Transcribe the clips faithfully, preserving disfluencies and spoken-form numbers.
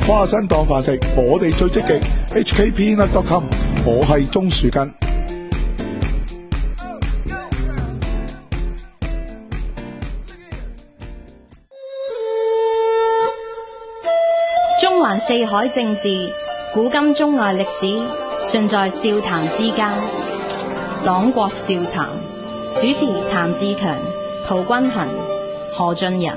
花生當飯食，我哋最積極。H K P Nut dot com， 我係鍾樹根。 中環四海政治，古今中外歷史，盡在笑談之間。黨國笑談，主持譚志強、陶君衡、何俊仁。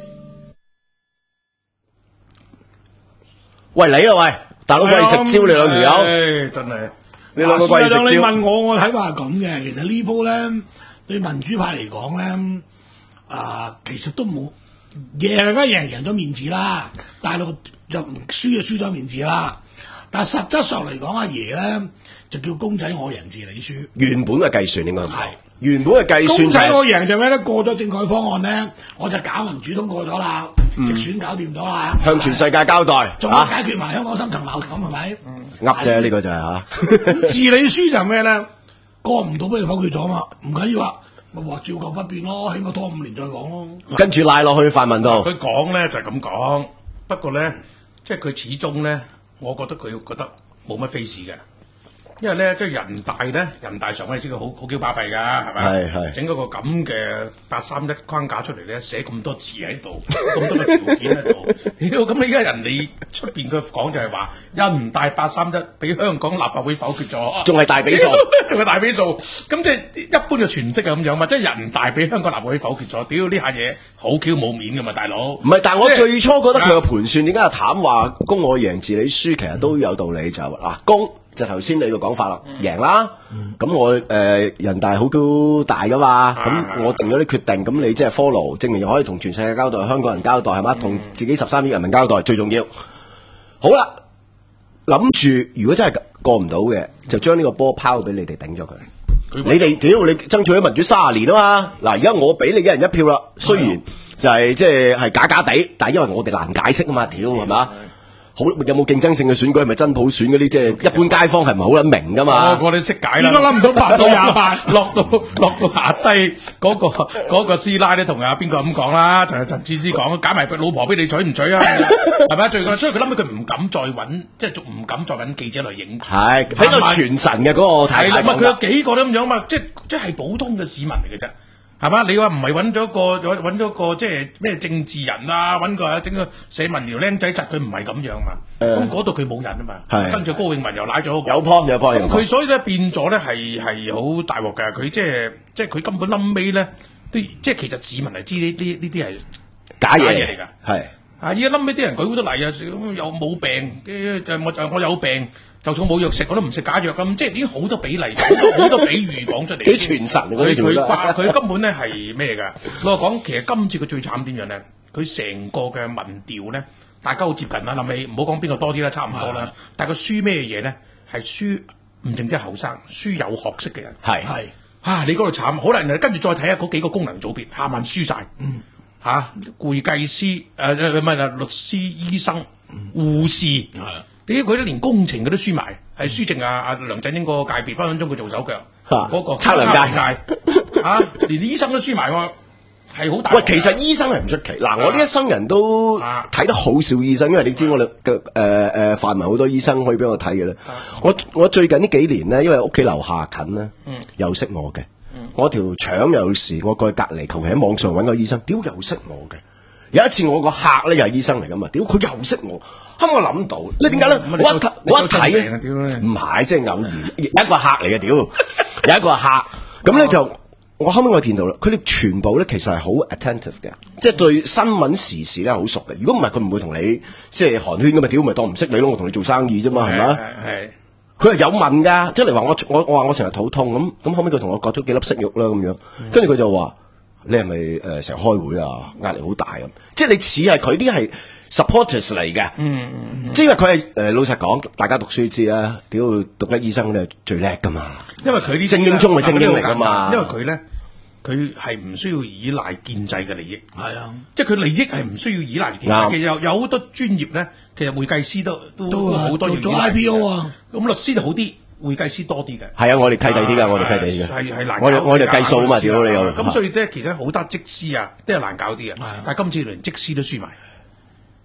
喂，你啊喂，大佬貴食蕉你兩條友， 真係你兩個貴食蕉。 你問我，我睇法係咁嘅。其實呢鋪咧，對民主派嚟講咧，啊，其實都冇贏，梗係贏贏咗面子啦。大陸就唔輸就輸咗面子啦。但係實質上嚟講，阿爺咧就叫公仔我贏字你輸。 原本嘅計算應該係係原本嘅計算公仔就係我贏就咩咧？過咗政改方案咧，我就搞民主通過咗啦，直選搞掂咗啦， 向全世界交代仲要嚇， 解決埋香港深層矛盾，係咪？ 噏啫呢個就係嚇。 治理輸就係咩咧？過唔到俾佢否決咗嘛，唔緊要啊，咪話照舊不變咯，起碼拖五年再講咯。 跟住賴落去泛民度， 佢講咧就係咁講，不過咧即係佢始終咧，我覺得佢覺得冇乜 face 嘅。因為咧，即係人大咧，人大常委你知佢好好 Q 巴閉㗎，係咪？ 係係整嗰個咁嘅八三一框架出嚟咧，寫咁多字喺度，咁多個條件喺度。屌，咁你而家人哋出邊佢講就係話，人大八三一俾香港立法會否決咗， 仲係大比數， 仲係大比數。咁即係一般嘅詮釋係咁樣嘛，即係人大俾香港立法會否決咗。屌呢下嘢好 Q 冇面㗎嘛，大佬。 唔係，但係我即係最初覺得佢嘅盤算點解阿譚話公我贏治理輸，其實都有道理就係嗱公。就頭先你個講法啦，贏啦，咁、嗯、我誒、呃、人大好高大噶嘛，咁、啊、我定咗啲決定，咁你即係 follow，證明又可以同全世界交代，香港人交代係嘛，同、嗯、自己十三億人民交代最重要。好啦，諗住如果真係過唔到嘅，就將呢個波拋俾你哋頂咗佢。你哋屌你爭取咗民主三十年啊嘛，嗱而家我俾你一人一票啦，雖然就係即係係假假地，但係因為我哋難解釋啊嘛，屌係嘛？好有冇競爭性嘅選舉係咪真普選嗰啲？即係一般街坊係唔係好撚明噶嘛？ 個個都識解啦。 應該諗唔到八到廿八， 落到落到下低嗰個嗰個師奶咧，同阿邊個咁講啦？就係陳智思講，揀埋老婆俾你娶唔娶啊？係咪最近所以佢諗起佢唔敢再揾，即係仲唔敢再揾記者嚟影。 係喺度傳神嘅嗰個太太。 係啦，佢有幾個都咁樣嘛？即係即係普通嘅市民嚟嘅啫。係嘛？你話唔係揾咗個揾咗個即係咩政治人啊？揾個整個社民寮僆仔窒佢唔係咁樣嘛？咁嗰度佢冇人啊嘛。跟住高永文又拉咗有 point 有 point。 咁佢所以咧變咗咧係係好大鑊嘅。佢即係即係佢根本冧尾咧，都即係其實市民係知呢呢呢啲係假嘢嚟㗎。係啊！而家冧尾啲人舉好多例啊，咁又冇病，誒我就我有病，就算冇藥食我都唔食假藥咁，即係已經好多比例，好多比喻講出嚟。 幾傳神嗰啲佢佢佢根本咧係咩㗎？我話講其實今次佢最慘點樣咧？佢成個嘅民調咧，大家好接近啦。諗起唔好講邊個多啲啦，差唔多啦。但係佢輸咩嘢咧？係輸唔淨止係後生，輸有學識嘅人。 係係啊！你嗰度慘，好啦，跟住再睇下嗰幾個功能組別，下萬輸晒。嗯。吓、啊，會計師誒誒唔係啦，律師、醫生、護士，係點解佢都連工程佢都輸埋？係輸剩啊阿梁振英個界別，分分鐘佢做手腳，嗰、啊那個測量界， 吓、啊、連醫生都輸埋喎，係好大。 喂，其實醫生係唔出奇。嗱、啊，我呢一生人都睇得好少醫生，因為你知我哋嘅誒誒泛民好多醫生可以俾我睇嘅啦。我我最近呢幾年咧，因為屋企樓下近咧，嗯、又識我嘅。我條腸有時我過去隔離，求其喺網上揾個醫生，屌又識我嘅。有一次我個客咧又係醫生嚟噶嘛，屌佢又識我，後尾我諗到，你點解咧？我一我一睇咧，唔係即係偶然，一個客嚟嘅屌，有一個客，咁咧就我後尾我見到啦，佢哋全部咧其實係好 attentive 嘅，即係對新聞時事咧好熟嘅。如果唔係佢唔會同你即係寒暄咁嘛，屌咪當唔識你咯，我同你做生意啫嘛，係咪？係。佢係有問㗎，即係嚟話我我我話我成日肚痛咁，咁後尾佢同我割咗幾粒息肉啦咁樣，跟住佢就話你係咪誒成日開會啊，壓力好大咁？即係你似係佢啲係 supporters 嚟嘅，嗯嗯，即係因為佢係誒老實講，大家讀書知啦，屌讀得醫生咧最叻㗎嘛， 因為佢啲精英中嘅精英嚟㗎嘛， 因為佢咧。佢係唔需要依賴建制嘅利益， 係啊， 即係佢利益係唔需要依賴建制。其實有有好多專業咧，其實會計師都都都好多要依賴。做 I P O 啊，咁律師就好啲，會計師多啲嘅。 係啊，我哋契弟啲㗎，我哋契弟嘅。 係係難。 我我哋計數啊嘛，屌你又。 咁所以咧，其實好多則師啊，都係難搞啲嘅。但係今次連則師都輸埋。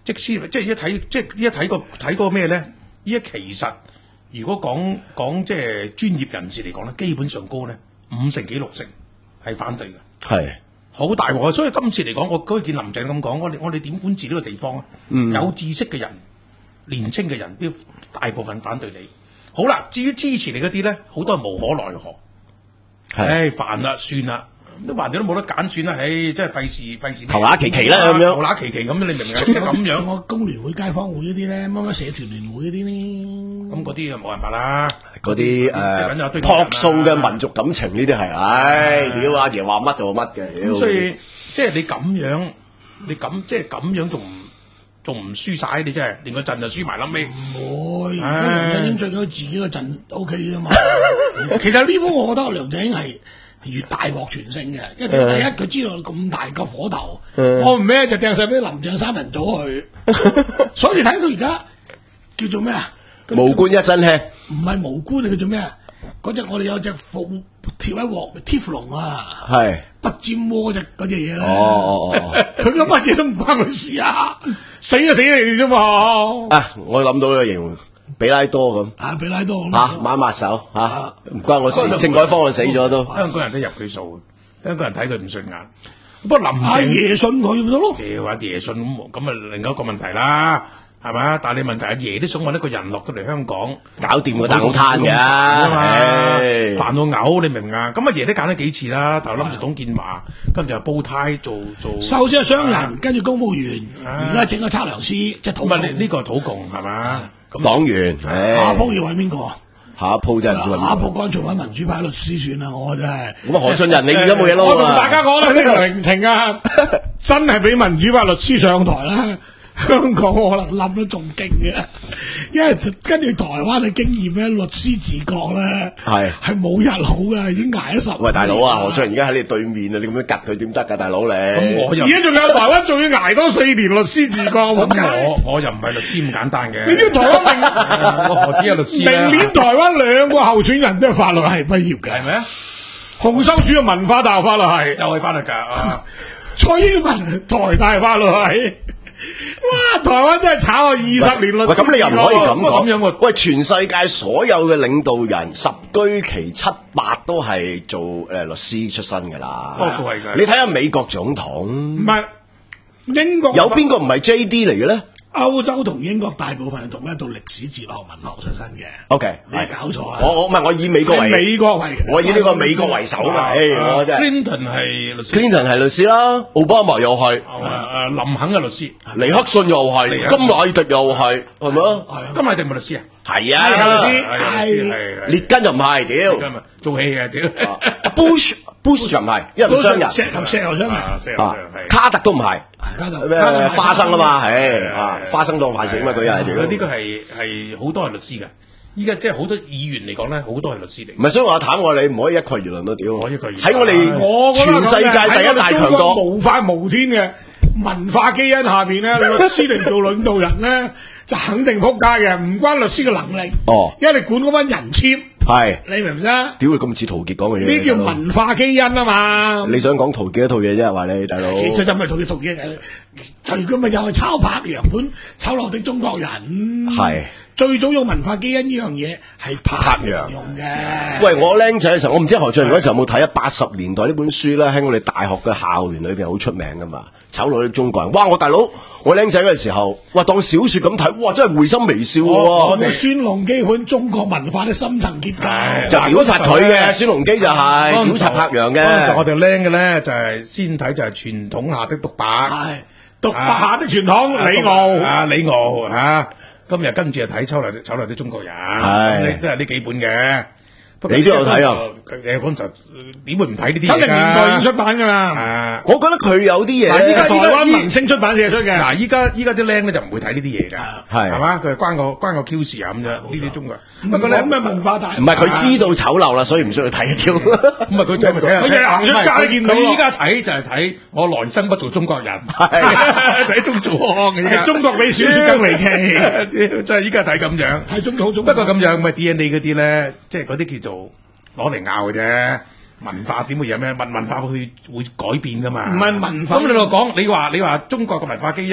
即使即係一睇，即係一睇個睇嗰個咩咧？依家其實如果講講即係專業人士嚟講咧，基本上高咧五成幾六成係反對嘅， 係好大鑊。所以今次嚟講，我嗰見林鄭咁講，我哋我哋點管治呢個地方啊？ 嗯有知識嘅人、年青嘅人，都大部分反對你。好啦，至於支持你嗰啲咧，好多係無可奈何。 係唉，煩啦，算啦。都橫掂都冇得揀，算啦，唉，真係費事費事。 求乸其其啦咁樣求乸其其咁，你明唔明啊？即係咁樣。 仲有工聯會、街坊會嗰啲咧，乜乜社團聯會嗰啲咧， 咁嗰啲就冇辦法啦。 嗰啲誒樸素嘅民族感情呢啲係，唉，屌阿爺話乜就話乜嘅。 咁所以即係你咁樣，你咁即係咁樣仲唔仲唔輸晒？你真係連個陣就輸埋冧尾。 唔會，而家梁振英最緊要自己個陣 O K 啫嘛。其實呢鋪我覺得梁振英係越大鑊全勝嘅，因為第一佢知道咁大個火頭，我唔咩就掟晒俾林鄭三人組去，所以睇到而家叫做咩啊？ 無官一身輕， 唔係無官，叫做咩啊？嗰隻我哋有隻鳳貼喺鑊貼龍啊， 係不沾鍋嗰隻嗰隻嘢咧。 哦哦哦， 佢咁乜嘢都唔關佢事啊，死就死你哋啫嘛。 啊，我諗到呢個形容。比拉多咁啊，比拉多咁嚇抹抹手嚇，唔關我事。政改方案死咗都， 香港人都入佢數，香港人睇佢唔順眼。不過林阿爺信佢咪得咯？ 屌阿爺信咁，咁啊另一個問題啦，係咪？但係你問題阿爺都想揾一個人落到嚟香港， 搞掂個蛋撻嘅， 煩到嘔，你明唔明啊？咁阿爺都揀咗幾次啦，頭諗住董建華，跟住又煲呔做做。 首先係商人，跟住公務員，而家整個測量師，即係土共。 呢呢個係土共係嘛？ 黨員， 下一鋪要揾邊個？ 下一鋪真係唔知揾邊個。 下一鋪乾脆揾民主派律師算啦，我真係。 咁啊，何俊仁你而家冇嘢撈啊！ 我同大家講啦，呢個聆聽啊，真係俾民主派律師上台啦，香港可能冧得仲勁嘅，因為跟住台灣嘅經驗咧，律師自覺咧係係冇日好嘅，已經捱咗十。 喂，大佬啊，何俊仁而家喺你對面啊，你咁樣夾佢點得㗎，大佬你？ 咁我又而家仲有台灣，仲要捱多四年律師自覺，我我我又唔係律師咁簡單嘅。 你知台灣明， 我何止有律師啦？ 明年台灣兩個候選人都係法律系畢業嘅， 係咪啊？ 洪秀柱嘅文化大學法律系， 又係法律㗎。 蔡英文台大法律系。哇！台灣真係炒咗二十年律師。 喂，咁你又唔可以咁講。 咁樣喎。 喂，全世界所有嘅領導人十居其七八都係做誒律師出身㗎啦。 多數係㗎。 你睇下美國總統， 唔係英國有邊個唔係 J D 嚟嘅咧？ 歐洲同英國大部分係讀一讀歷史、哲學、文學出身嘅。 O K， 你搞錯啦。 我我唔係我以美國為美國為， 我以呢個美國為首啊！誒，我真係。 Clinton 係律師。 Clinton 係律師啦，奧巴馬又係。 誒誒，林肯嘅律師。 尼克遜又係，甘迺迪又係，係咪啊？ 甘迺迪咪律師啊？ 係啊， 係列根就唔係，屌。 做戲嘅屌。 Bush Bush 就唔係，因為唔商人。 石油石油商人。 啊，卡特都唔係。 卡特咩花生啊嘛，係啊，花生當飯食啊嘛，佢又係屌。 呢個係係好多係律師㗎。依家即係好多議員嚟講咧，好多係律師嚟。 唔係，所以我坦我你唔可以一概而論咯，屌！ 我一概而論喺我哋全世界第一大強國， 無法無天嘅文化基因下邊咧，律師嚟做領導人咧，就肯定撲街嘅，唔關律師嘅能力。 哦， 因為你管嗰班人簽。 係， 你明唔明啊？ 屌佢咁似陶傑講嘅嘢， 呢叫文化基因啊嘛！ 你想講陶傑一套嘢啫，話你大佬。 其實就唔係陶傑，陶傑就如果咪又係抄拍樣本，抄落啲中國人。 係最早用文化基因呢樣嘢係拍樣用嘅。 喂，我僆仔嘅時候，我唔知何俊仁嗰時候有冇睇啊？八十年代呢本書咧，喺我哋大學嘅校園裏邊好出名噶嘛，炒落啲中國人。哇！我大佬，我僆仔嘅時候，哇當小説咁睇，哇真係會心微笑喎。 我孫龍基本中國文化嘅深層結構， 就屌柒佢嘅，孫龍基就係屌柒柏楊嘅。 嗰陣時我哋僆嘅咧就係先睇就係傳統下的獨白， 係獨白下的傳統，李敖啊李敖嚇。今日跟住就睇《醜陋醜陋的中國人》，都係呢幾本嘅。 你都有睇啊？ 誒嗰陣時點會唔睇呢啲嘢㗎？ 七零年代已經出版㗎啦。 我覺得佢有啲嘢。 嗱，依家台灣民聲出版社出嘅。 嗱，依家依家啲僆咧就唔會睇呢啲嘢㗎， 係係嘛？佢係關個關個 Q 事啊咁樣。呢啲中國人。 不過你有咩文化大？ 唔係佢知道醜陋啦，所以唔需要睇條。 咁啊，佢睇咪睇下。 佢日日行出街見到。 佢依家睇就係睇我來生不做中國人，睇中做嘅。 係中國比小説更離奇。 真係依家睇咁樣。 係中國好中。 不過咁樣咪 D N A 嗰啲咧，即係嗰啲叫做。攞嚟拗嘅啫，文化點會有咩？文文化會會改變噶嘛？ 唔係文化。 咁你度講，你話你話中國嘅文化基因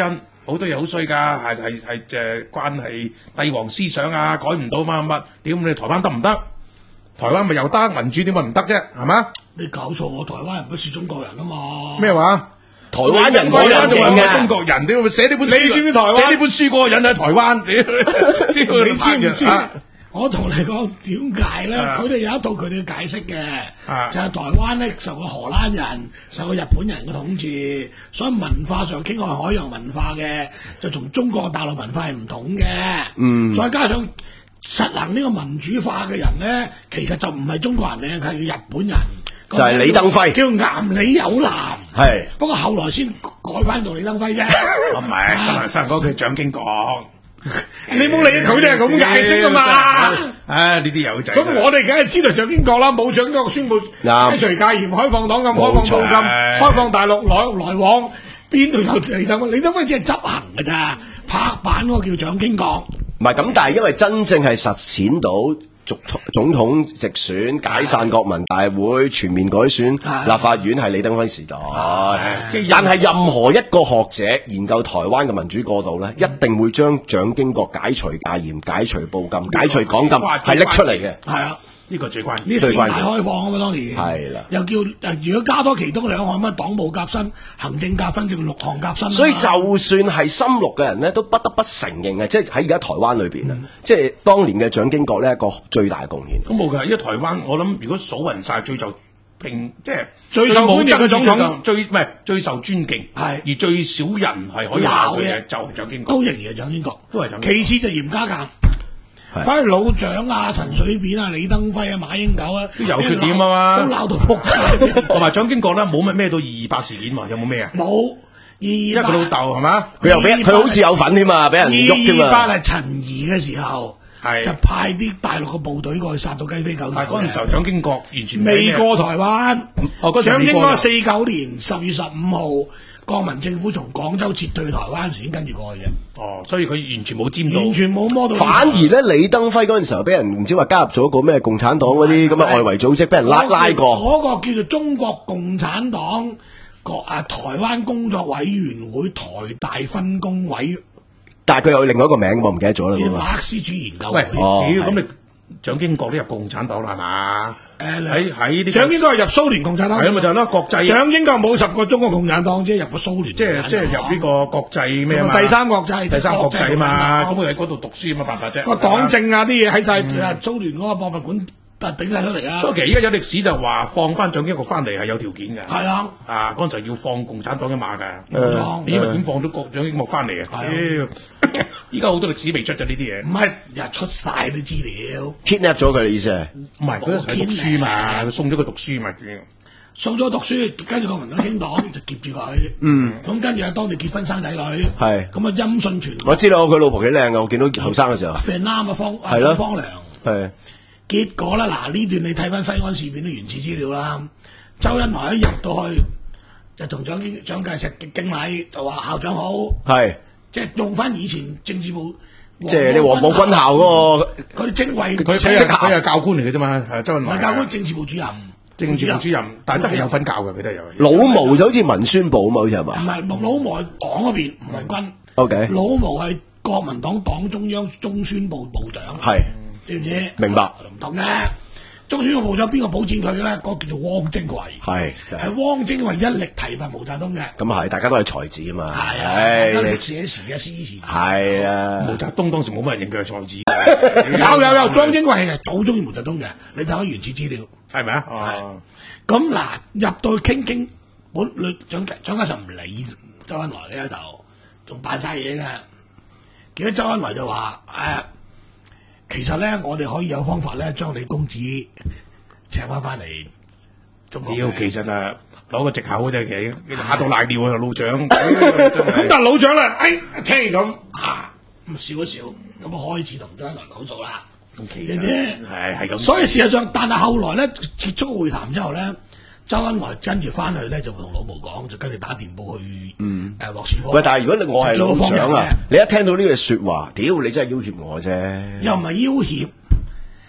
好多嘢好衰㗎，係係係誒關係帝王思想啊，改唔到乜乜，點你台灣得唔得？台灣咪又得，民主點解唔得啫？係嘛？ 你搞錯喎，台灣人不是中國人啊嘛。 咩話？ 台灣人台灣人仲係嘅中國人，點會寫呢本書？ 你知唔知台灣寫呢本書嗰個人喺台灣？你你知唔知？ 啊我同你講點解咧？ 啊佢哋有一套佢哋嘅解釋嘅， 啊就係台灣咧受過荷蘭人、受過日本人嘅統治，所以文化上傾向係海洋文化嘅，就同中國大陸文化係唔同嘅。嗯，再加上實行呢個民主化嘅人咧，其實就唔係中國人嚟，佢係日本人。 就係李登輝， 叫岩里有男。 係不過後來先改翻做李登輝啫。 唔係，新聞新聞嗰句蔣經國。 你冇理佢哋係咁解釋噶嘛？ 唉，呢啲友仔。 咁我哋梗係知道蔣經國啦，冇蔣經國宣布解除戒嚴、開放黨禁、開放報禁、開放大陸來來往，邊度有李登輝？李登輝只係執行㗎咋，拍板嗰個叫蔣經國。 唔係咁，但係因為真正係實踐到總總統直選、解散國民大會、全面改選立法院係李登輝時代。但係任何一個學者研究台灣嘅民主過渡咧，一定會將蔣經國解除戒嚴、解除報禁、解除港禁係拎出嚟嘅。 係啊。 呢個最關鍵， 呢四大開放啊嘛，當年係啦， 又叫誒，如果加多其中兩項乜黨務革新、行政革新，叫六項革新。 所以就算係深綠嘅人咧，都不得不承認嘅，即係喺而家台灣裏邊啊，嗯、即係當年嘅蔣經國呢一個最大嘅貢獻。 咁冇㗎，因為台灣我諗如果數勻晒最受評，即係最受歡迎嘅總統， 最唔係最受尊敬，係而最少人係可以鬧嘅就蔣經國， 都仍然係蔣經國， 都係蔣經國。 其次就嚴家淦。反而老蔣啊、陳水扁啊、李登輝啊、馬英九啊， 都有缺點啊嘛， 都鬧到仆街。 同埋蔣經國咧冇乜咩到二二八事件喎，有冇咩啊？ 冇， 因為佢老豆係嘛， 佢又俾佢好似有份添啊，俾人喐添啊。 二二八係陳儀嘅時候， 係就派啲大陸嘅部隊過去殺到雞飛狗跳。 嗰陣時候蔣經國完全未過台灣。 哦， 蔣經國四九年十月十五號。國民政府從廣州撤退台灣時，已經跟住過去嘅。 哦，所以佢完全冇沾到， 完全冇摸到。 反而咧，李登輝嗰陣時候俾人唔知話加入咗個咩共產黨嗰啲咁嘅外圍組織，俾人拉拉過。 嗰個叫做中國共產黨國啊台灣工作委員會台大分工委， 但係佢有另外一個名，我唔記得咗啦。 叫馬克思主義研究會。 喂，屌咁你蔣經國都入共產黨啦係嘛？ 誒喺喺啲蔣經國係入蘇聯共產黨， 係啊咪就係咯國際。 蔣經國冇入過中國共產黨，即係入過蘇聯， 即係即係入呢個國際咩嘛？ 第三國際， 第三國際啊嘛，咁佢喺嗰度讀書有乜辦法啫？ 個黨政啊啲嘢喺晒蘇聯嗰個博物館頂晒出嚟啊！ 所以其實而家有歷史就話放翻蔣經國翻嚟係有條件嘅。 係啊， 啊嗰陣就要放共產黨一馬㗎。 冇錯， 因為點放咗國蔣經國翻嚟啊？依家好多歷史未出咗呢啲嘢。 唔係日出晒啲資料 ，kidnap 咗佢嘅意思係？ 唔係佢係讀書嘛，佢送咗佢讀書嘛。 送咗讀書，跟住國民黨清黨就劫住佢。嗯，咁跟住啊，當地結婚生仔女， 係咁啊音訊傳。 我知道佢老婆幾靚㗎，我見到後生嘅時候。 肥啱啊，方係咯， 方良係。 結果咧，嗱呢段你睇翻西安事變啲原始資料啦。周恩來一入到去，就同蔣經蔣介石敬禮，就話校長好。 係。 即係用翻以前政治部， 即係你黃埔軍校嗰個嗰啲職位， 佢佢係佢係教官嚟嘅啫嘛，係周恩來。 係教官，政治部主任。 政治部主任，但係都係有份教嘅，佢都係有。 老毛就好似文宣部啊嘛，好似係嘛？ 唔係，老毛係黨嗰邊，唔係軍。 O K。 老毛係國民黨黨中央中宣部部長。 係。 知唔知？ 明白。 唔同嘅。中宣部部長邊個保薦佢嘅咧？嗰個叫做汪精衛。係。係汪精衛一力提拔毛澤東嘅。 咁係，大家都係才子啊嘛。 係啊。大家識寫詞嘅詩詞。 係啊。 毛澤東當時冇乜人認佢係才子。 有有有，莊精衛係好中意毛澤東嘅。你睇下原始資料。 係咪啊？哦。 咁嗱，入到去傾傾，本蔣蔣介石唔理周恩來呢喺度，仲扮晒嘢嘅。結果周恩來就話：誒、啊，其實咧，我哋可以有方法咧，將李公子請翻翻嚟中國。 屌，其實啊，攞個藉口啫，其實嚇到瀨尿啊，老蔣。咁但係老蔣啦，誒，聽完咁啊，咁笑一笑，咁啊開始同周恩來講數啦。其實係係咁， 所以事實上，但係後來咧結束會談之後咧，周恩來跟住翻去咧就同老毛講，就跟住打電報去誒莫斯科。 喂，但係如果我係老蔣啊，你一聽到呢句説話，屌你真係要挾我啫！ 又唔係要挾，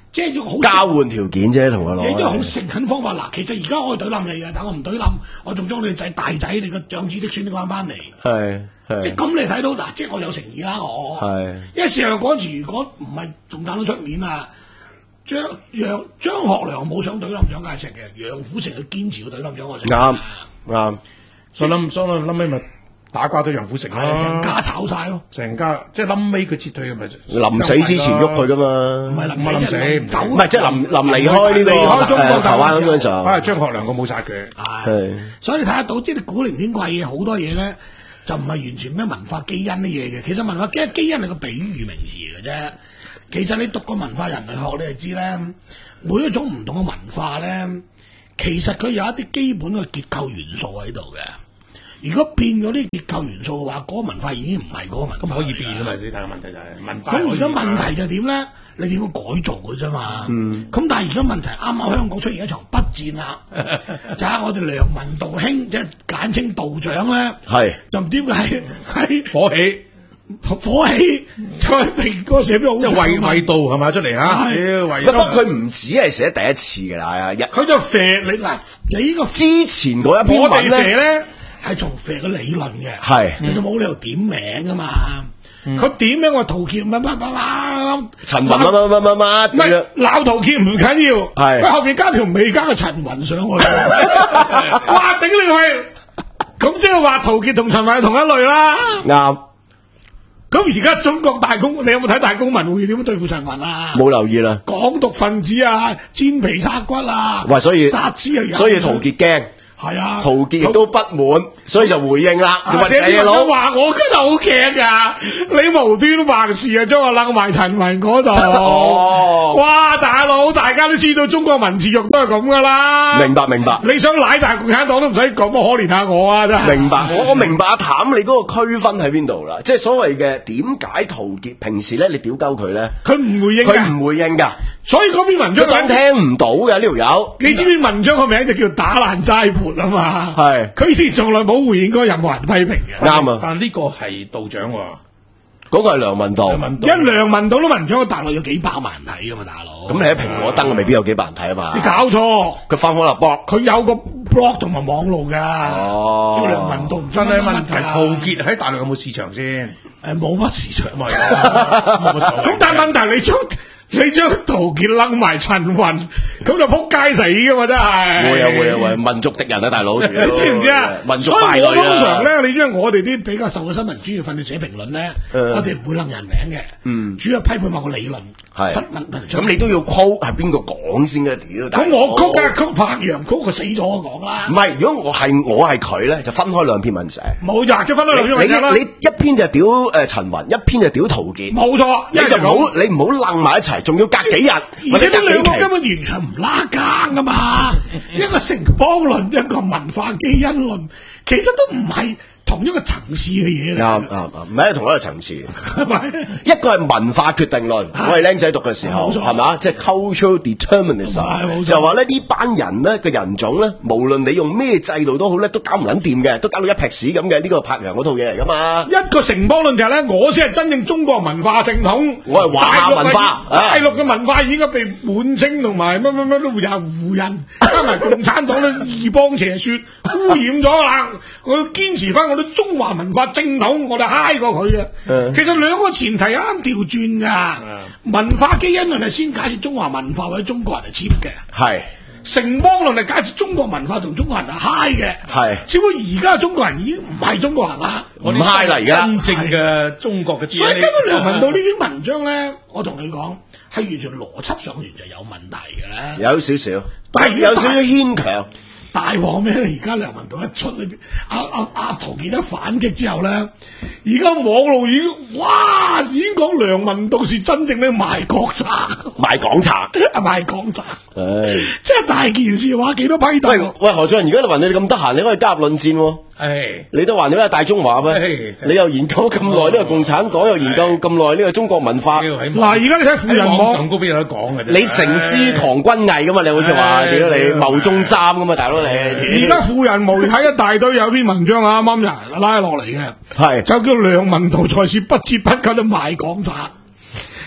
即係要好交換條件啫，同佢攞。 你都好誠懇方法嗱，其實而家我可以懟冧你嘅，但我唔懟冧，我仲將你仔大仔你個長子的孫都揾翻嚟。 係即係咁你睇到嗱，即係我有誠意啦，我。係。因為事實上嗰陣時，如果唔係仲打到出面啊，張楊張學良冇想懟冧蔣介石嘅，楊虎城佢堅持要懟冧蔣介石。 啱啱， 所以諗所以諗尾咪打瓜咗楊虎城咯， 成家炒晒咯， 成家即係臨尾佢撤退嘅咪臨死之前喐佢噶嘛， 唔係臨臨死走， 唔係即係臨臨離開呢個離開中國台灣嗰陣時候， 啊張學良佢冇殺佢， 係，所以你睇得到，即係你古靈精怪嘢好多嘢咧，就唔係完全咩文化基因啲嘢嘅，其實文化基因基因係個比喻名詞嚟嘅啫。其實你讀過文化人類學，你就知咧，每一種唔同嘅文化咧，其實佢有一啲基本嘅結構元素喺度嘅。如果變咗啲結構元素嘅話，嗰、那個文化已經唔係嗰個文化。咁可以變啊嘛？你睇個問題就係文化。 咁而家問題就點咧？你點樣改造嘅啫嘛？嗯。咁但係而家問題啱啱香港出現一場筆戰啦，就係我哋梁文道兄，即係簡稱道長咧，係就唔知係係火起。 火起，再明哥寫俾我， 即係為為道係咪出嚟嚇？ 不過佢唔止係寫第一次㗎啦， 佢就肥你嗱，你呢個之前嗰一篇文咧係從肥嘅理論嘅，係就冇理由點名㗎嘛。佢點名我陶傑乜乜乜乜， 陳雲乜乜乜乜乜， 唔係鬧陶傑唔緊要，係佢後邊加條尾加個陳雲上去，哇頂你去！咁即係話陶傑同陳雲係同一類啦，啱。咁而家中國大公，你有冇睇大公文會點樣對付陳雲啊？冇留意啦。港獨分子啊，煎皮拆骨啊，喂，所以殺之啊， 所以陶傑驚。係啊，陶傑亦都不滿，所以就回應啦。 而且啲人話我真係好驚噶，你無端白事啊，將我擸埋陳雲嗰度。哦，哇，大佬，大家都知道中國文字獄都係咁噶啦。明白明白。你想奶大共產黨都唔使咁，可憐下我啊，真係。明白，我我明白阿譚你嗰個區分喺邊度啦，即係所謂嘅點解陶傑平時咧你屌鳩佢咧，佢唔回應，佢唔回應噶。所以嗰篇文章佢聽唔到嘅呢條友。你知唔知文章個名就叫打爛齋盤啊嘛？係，佢以前從來冇回應過任何人批評嘅。啱啊！但呢個係道長喎，嗰個係梁文道。一梁文道啲文章，個大陸有幾百萬人睇噶嘛，大佬。咁你喺蘋果登未必有幾百人睇啊嘛？你搞錯，佢翻開立 blog，佢有個 blog 同埋網路噶。哦，叫梁文道。但係問題，陶傑喺大陸有冇市場先？誒，冇乜市場咪。冇乜所謂。咁但係問題你將。你將陶傑擸埋陳雲，咁就撲街死噶嘛，真係。會啊會啊會，民族敵人啊，大佬。你知唔知啊？民族敗類啊。所以我通常咧，你因為我哋啲比較受過新聞專業訓練寫評論咧，我哋唔會擸人名嘅。嗯。主要批判某個理論。係。咁你都要 quote 係邊個講先嘅？屌。咁我 quote 梗係 quote 柏楊 quote 佢死咗我講啦。唔係，如果我係我係佢咧，就分開兩篇文寫。冇錯，即係分開兩篇文寫啦。你一篇就屌誒陳雲，一篇就屌陶傑。冇錯。你就唔好你唔好擸埋一齊。仲要隔幾日，而且呢兩個根本完全唔拉更噶嘛，一個城邦論，一個文化基因論，其實都唔係同一個層次嘅嘢嚟。啱啱啱，唔係同一個層次。一個係文化決定論，我係僆仔讀嘅時候，係嘛？即係 cultural determinism，就話咧呢班人咧嘅人種咧，無論你用咩制度都好咧，都搞唔撚掂嘅，都搞到一劈屎咁嘅。呢個柏楊嗰套嘢嚟噶嘛？一個城邦論就係咧，我先係真正中國文化正統，我係華夏文化。大陸嘅文化已經被滿清同埋乜乜乜都又胡人，加埋共產黨咧異邦邪說污染咗啦。我要堅持翻我哋中華文化正統，我哋嗨過佢嘅。嗯、其實兩個前提啱調轉噶，嗯、文化基因論係先解釋中華文化或者中國人係 cheap 嘅，係城邦論係解釋中國文化同中國人係嗨嘅，係。只不過而家中國人已經唔係中國人啦，唔嗨啦而家。真正嘅中國嘅，所以根本梁文道呢篇文章咧，我同你講係完全邏輯上完全有問題嘅咧，有少少，但係有少少牽強。大鑊咩咧？而家梁文道一出呢邊，阿阿阿陶傑一反擊之後咧，而家網路已經哇，已經講梁文道是真正嘅賣國賊，賣港賊，啊賣港賊，唉，即係大件事話幾多批鬥？喂喂，何俊，而家你話你咁得閒，你可以加入論戰喎。係，你都話你咩大中華咩？你又研究咁耐呢個共產黨，又研究咁耐呢個中國文化。嗱，而家你睇富人網上高邊有得講嘅？你成師唐君毅噶嘛？你好似話屌你牟宗三噶嘛？大佬你。而家富人媒體一大堆有篇文章啊，啱啱拉落嚟嘅，係就叫梁文道才是不折不扣的賣港賊。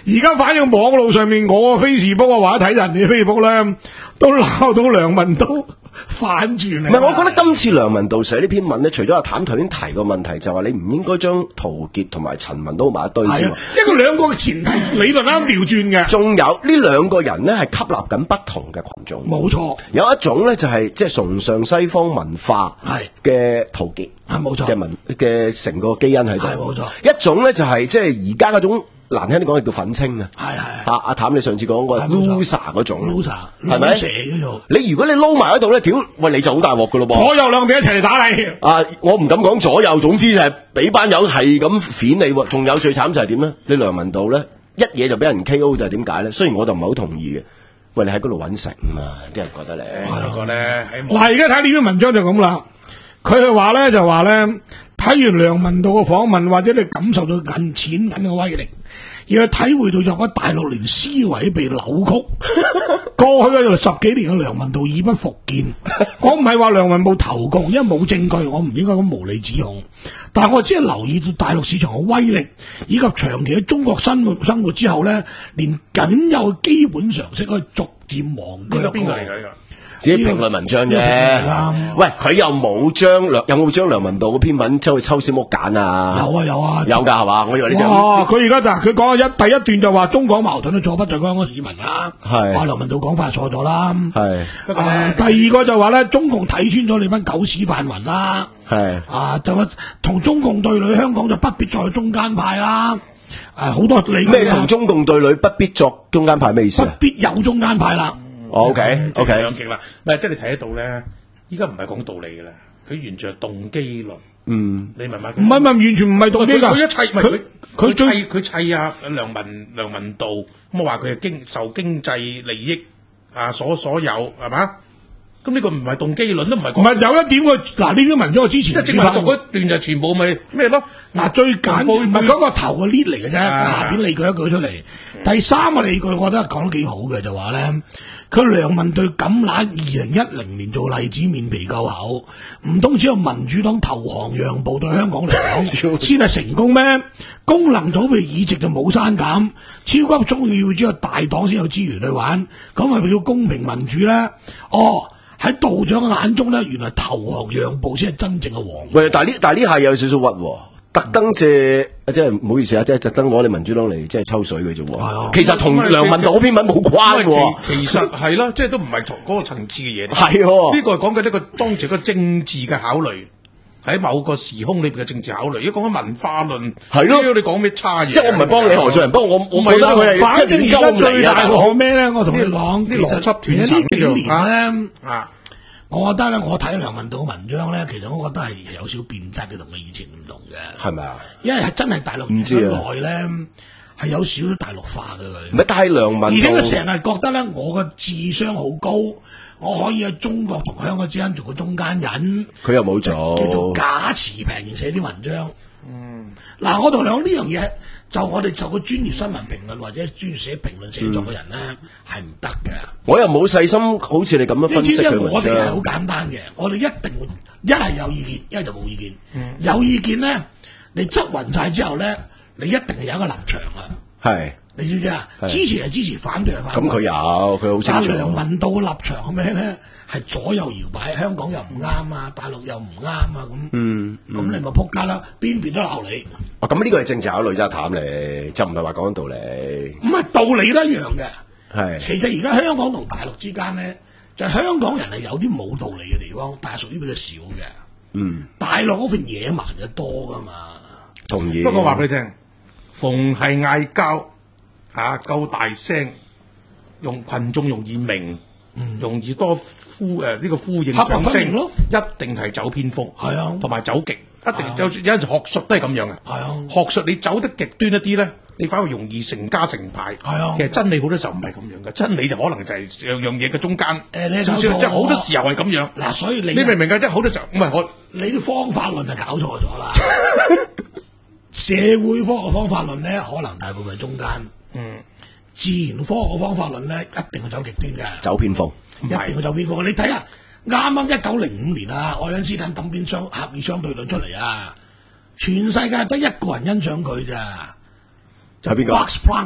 而家反映網路上面我個 Facebook 啊，或者睇人哋 Facebook 咧，都鬧到梁文道反轉嚟。 唔係，我覺得今次梁文道寫呢篇文咧，除咗阿譚頭先提個問題，就話你唔應該將陶傑同埋陳文都埋一堆之外， 一個兩個嘅前提理論啱調轉嘅。 仲有呢兩個人咧係吸納緊不同嘅群眾。 冇錯， 有一種咧就係即係崇尚西方文化嘅陶傑， 係冇錯嘅文嘅成個基因喺度。 係冇錯。 一種咧就係即係而家嗰種。難聽啲講係叫憤青啊！ 係係阿阿譚，你上次講過 loser 嗰種 loser 係咪？你如果你撈埋喺度咧，屌喂你就好大鑊噶咯噃！ 左右兩邊一齊嚟打你啊！我唔敢講左右，總之就係俾班友係咁扁你喎。仲有最慘就係點咧？你梁文道咧一嘢就俾人 K O 就係點解咧？雖然我就唔係好同意嘅。喂，你喺嗰度揾食嘛？啲人覺得你我覺咧嗱，而家睇呢篇文章就咁啦。佢係話咧就話咧，睇完梁文道嘅訪問，或者你感受到銀錢銀嘅威力。而去體會到入咗大陸連思維被扭曲，過去嘅十幾年嘅梁文道已不復見。我唔係話梁文道投共，因為冇證據，我唔應該咁無理指控。但係我只係留意到大陸市場嘅威力，以及長期喺中國生活生活之後咧，連僅有嘅基本常識可以逐漸忘記。 呢個邊個嚟㗎？呢個？ 自己評論文章啫，喂，佢又冇將梁有冇將梁文道嗰篇文出去抽絲剝繭啊？ 有啊有啊， 有㗎係嘛？我以為你就佢而家就佢講一第一段就話中港矛盾都錯不在香港市民啦， 係話梁文道講法錯咗啦， 係啊第二個就話咧中共睇穿咗你班狗屎泛民啦， 係啊就話同中共對壘，香港就不必再中間派啦，誒好多理咩同中共對壘不必作中間派咩意思啊？ 不必有中間派啦。 O K O K 兩極啦，唔係即係你睇得到咧，依家唔係講道理嘅啦，佢完全係動機論。 嗯， 你明唔明？ 唔係唔係完全唔係動機㗎， 佢一砌咪佢佢砌佢砌啊梁文梁文道咁我話佢係經受經濟利益啊所所有係嘛？咁呢個唔係動機論都唔係。唔係有一點佢嗱呢篇文章我之前即係正話讀嗰段就全部咪咩咯？ 嗱最簡唔係嗰個頭嘅 lead 嚟嘅啫，下邊理據一句出嚟。第三個理據我覺得講得幾好嘅就話咧。佢梁文對咁拿二零一零年做例子，面皮夠厚，唔通只有民主黨投降讓步對香港嚟講先係成功咩？功能組別議席就冇刪減，超級中議會只有大黨先有資源去玩，咁係咪叫公平民主咧？哦，喺道長嘅眼中咧，原來投降讓步先係真正嘅王。 喂，但係呢但係呢下有少少屈喎。特登借，即係唔好意思啊，即係特登攞你民主黨嚟即係抽水嘅啫喎。其實同梁文道嗰篇文冇關喎。 其實係咯，即係都唔係從嗰個層次嘅嘢。 係喎， 呢個係講緊一個當時個政治嘅考慮，喺某個時空裏邊嘅政治考慮。如果講緊文化論， 係咯， 你講咩差嘢？ 即係我唔係幫你何俊仁，不過我我覺得佢係反正而家最大鑊咩咧？我同你講， 啲邏輯斷層呢幾年咧啊。 我覺得咧，我睇梁文道嘅文章咧，其實我覺得係有少變質嘅，同佢以前唔同嘅。 係咪啊？ 因為係真係大陸唔知內咧，係有少少大陸化嘅佢。 唔係，但係梁文道， 而且佢成日覺得咧，我嘅智商好高，我可以喺中國同香港之間做個中間人。 佢又冇做， 叫做假持平寫啲文章。嗯，嗱，我同你講呢樣嘢，就我哋做個專業新聞評論或者專業寫評論寫作嘅人咧，係唔得嘅。 我又冇細心，好似你咁樣分析佢文章。 我哋係好簡單嘅，我哋一定會一係有意見，一係就冇意見。嗯、有意見咧，你執勻晒之後咧，你一定係有一個立場啊。 係， 你知唔知啊？支持係支持，反對係反對。 咁佢有，佢好清楚。 但梁文道嘅立場係咩咧？係左右搖擺，香港又唔啱啊，大陸又唔啱啊，咁。嗯，咁、嗯、你咪撲街啦，邊邊都鬧你。 哦，咁呢個係政治考慮啫，譚你就唔係話講緊道理。 唔係道理都一樣嘅。 係。 其實而家香港同大陸之間咧，就係、香港人係有啲冇道理嘅地方，但係屬於比較少嘅。嗯。大陸嗰份野蠻嘅多噶嘛。 同意。 不過話俾你聽，逢係嗌交嚇夠大聲，用群眾容易明。嗯、容易多呼誒呢、呃這個呼應掌聲咯，一定係走偏鋒，係啊，同埋走極，一定有有陣時學術都係咁樣嘅，係啊，學術你走得極端一啲咧，你反而容易成家成派，係啊，其實真理好多時候唔係咁樣嘅，真理就可能就係樣樣嘢嘅中間，誒、欸、你少少即係好多時候係咁樣，嗱、啊，所以你你明唔明㗎？即係好多時候唔係我你啲方法論係搞錯咗啦，社會科學方法論咧，可能大部分係中間，嗯。自然科學嘅方法論咧，一定係走極端嘅，走偏鋒，一定係走偏鋒。你睇下，啱啱一九零五年啊，愛因斯坦抌邊相狹義相對論出嚟啊，全世界得一個人欣賞佢咋，就係邊個？Max Planck。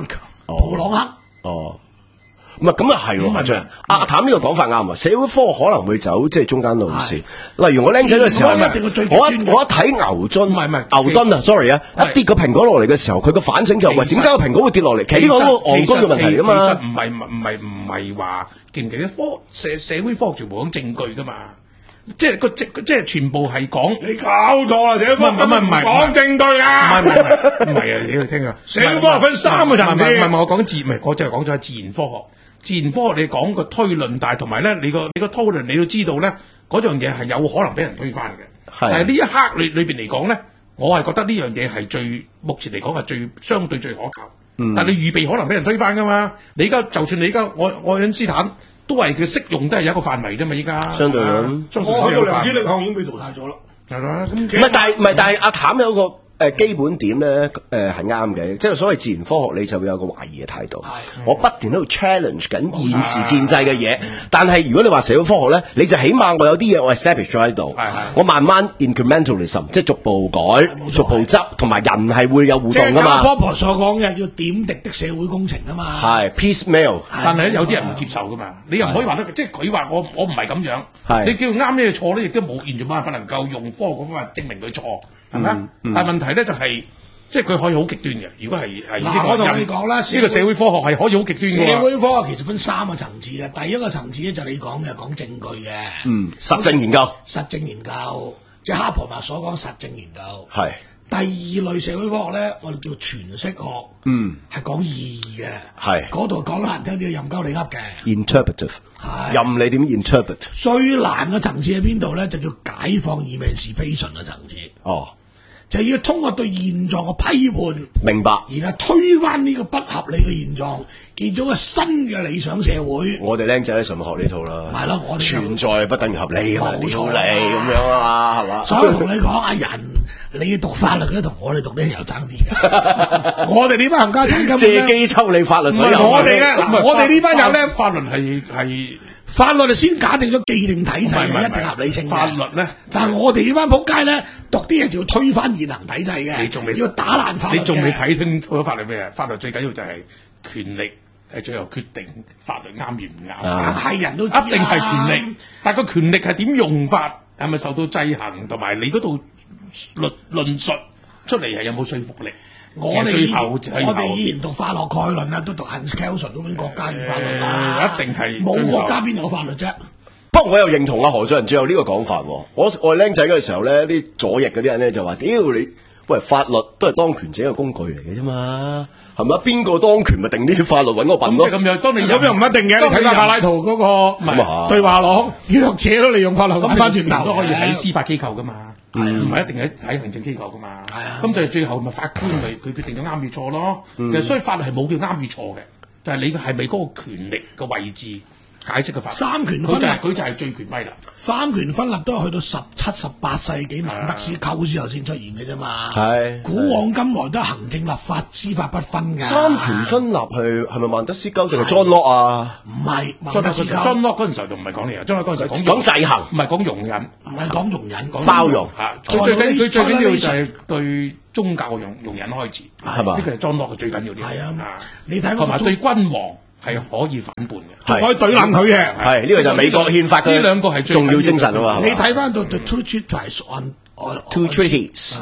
普朗克。 哦。唔係咁啊，係喎，張阿阿譚呢個講法啱啊！社會科學可能會走即係中間路線。例如我僆仔嘅時候，我一我一睇牛津， 唔係唔係牛頓啊，sorry 啊，一跌個蘋果落嚟嘅時候，佢個反省就喂，點解個蘋果會跌落嚟？其實呢個戇居嘅問題嚟㗎嘛。 其實唔係唔係唔係話記唔記得科社社會科學全部講證據㗎嘛？即係個即即係全部係講你搞錯啦，社會科學唔係唔係講證據啊！ 唔係唔係唔係啊！你要聽啊！ 社會科學分三個層次， 唔係唔係我講自唔係我就係講咗係自然科學。自然科學你講個推論，但係同埋咧，你個你個推論你都知道咧，嗰樣嘢係有可能俾人推翻嘅。 係。 但係呢一刻裏裏邊嚟講咧，我係覺得呢樣嘢係最目前嚟講係最相對最可靠。嗯。但係你預備可能俾人推翻噶嘛？你而家就算你而家愛愛因斯坦都係佢適用都係有一個範圍啫嘛，依家。 相對咁。 我去到量子力學已經被淘汰咗啦。 係啦，咁唔係，但係唔係，但係阿譚有個。誒基本點咧，誒係啱嘅，即係所謂自然科學，你就會有個懷疑嘅態度。我不斷喺度 challenge 緊現時建制嘅嘢，但係如果你話社會科學咧，你就起碼我有啲嘢我 establish 咗喺度，我慢慢 incrementalism，即係逐步改、逐步執，同埋人係會有互動噶嘛。 即係波婆所講嘅叫點滴的社會工程啊嘛。 係 piecemeal， 但係有啲人唔接受噶嘛，你又唔可以話得，即係佢話我我唔係咁樣，你叫佢啱呢個錯咧，亦都冇完全冇辦法能夠用科學嗰方法證明佢錯。係咪、嗯嗯、但係問題咧就係、是，即係佢可以好極端嘅。如果係係呢個， 我同你講啦， 呢個社會科學係可以好極端嘅。 社會科學其實分三個層次嘅，第一個層次咧就係你講嘅講證據嘅， 嗯，實證研究， 實證研究，即係哈珀默所講實證研究。 係。 第二類社會科學咧，我哋叫詮釋學， 嗯， 係講意義嘅， 係嗰度講得難聽啲，任鳩你噏嘅 ，interpretive，任你點 interpret。 最難嘅層次喺邊度咧？就叫解放 emancipation 嘅層次。 哦， 就要通過對現狀嘅批判， 明白， 然後推翻呢個不合理嘅現狀，建咗個新嘅理想社會。 我哋僆仔喺上學呢套啦， 係咯，我哋存在不等於合理， 冇錯理咁樣啊嘛，係嘛？ 所以同你講，阿人你讀法律咧，同我哋讀咧又爭啲嘅。我哋呢班冚家產根本借機抽你法律水油。 我哋咧，嗱，我哋呢班人咧， 法律係係。 法律就先假定咗既定體制係一定合理性嘅。 法律咧， 但係我哋呢班仆街咧，讀啲嘢就要推翻現行體制嘅。 你仲未要打爛法律嘅。 你仲未睇清楚法律咩啊？法律最緊要就係權力係最後決定法律啱與唔啱。 梗係人都知啦， 一定係權力，但係個權力係點用法，係咪受到制衡，同埋你嗰度論論述出嚟係有冇說服力？ 我哋我哋以前讀法學概論啊，都讀 Hans Kelsen 嗰本國家與法律啦， 一定係冇國家邊有法律啫。 不過我又認同阿何俊仁最後呢個講法。我我係僆仔嗰個時候咧，啲左翼嗰啲人咧就話：屌你，喂，法律都係當權者嘅工具嚟嘅啫嘛，係咪啊？邊個當權咪定呢啲法律揾我笨咯？ 咁樣，當你咁又唔一定嘅。你睇下柏拉圖嗰個對話廊，弱者都利用法律咁翻轉頭都可以喺司法機構噶嘛。唔係一定喺喺行政機構噶嘛，咁就係最後咪法官咪佢決定咗啱與錯咯。其實所以法律係冇叫啱與錯嘅，就係你係咪嗰個權力嘅位置解釋嘅法律。 三權分立， 佢就係最權威啦。 三權分立都係去到十七、十八世紀孟德斯鳩之後先出現嘅啫嘛。 係古往今來都係行政、立法、司法不分㗎。 三權分立係係咪孟德斯鳩定係 John Locke 啊？ 唔係孟德斯鳩。 John Locke 嗰陣時候就唔係講呢樣，John Locke 嗰陣時講制衡， 唔係講容忍， 唔係講容忍，講包容嚇。佢最緊佢最緊要就係對宗教嘅容容忍開始， 係嘛？ 呢個係 John Locke 最緊要啲。 係啊，你睇同埋對君王係可以反叛嘅， 仲可以對冧佢嘅。 係呢個就係美國憲法嘅呢兩個係重要精神啊嘛。 你睇翻到 The Two Treatises on Two Treatises，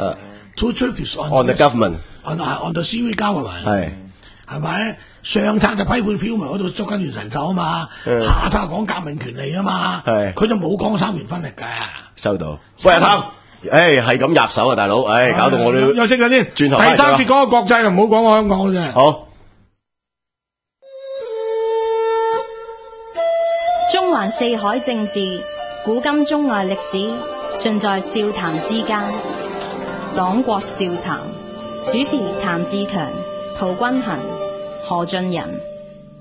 Two Treatises on the government，on on the civil government， 係係咪？上冊就批判 Filmer 嗰度捉緊元神獸啊嘛，下冊講革命權利啊嘛，佢就冇講三權分立嘅。 收到。喂，阿譚，誒係咁入手啊，大佬，誒搞到我都休息緊先。 轉頭第三節講個國際啦，唔好講我香港啦啫。 好。 中環四海政治，古今中外歷史，盡在笑談之間。黨國笑談，主持譚志強、陶君衡、何俊仁。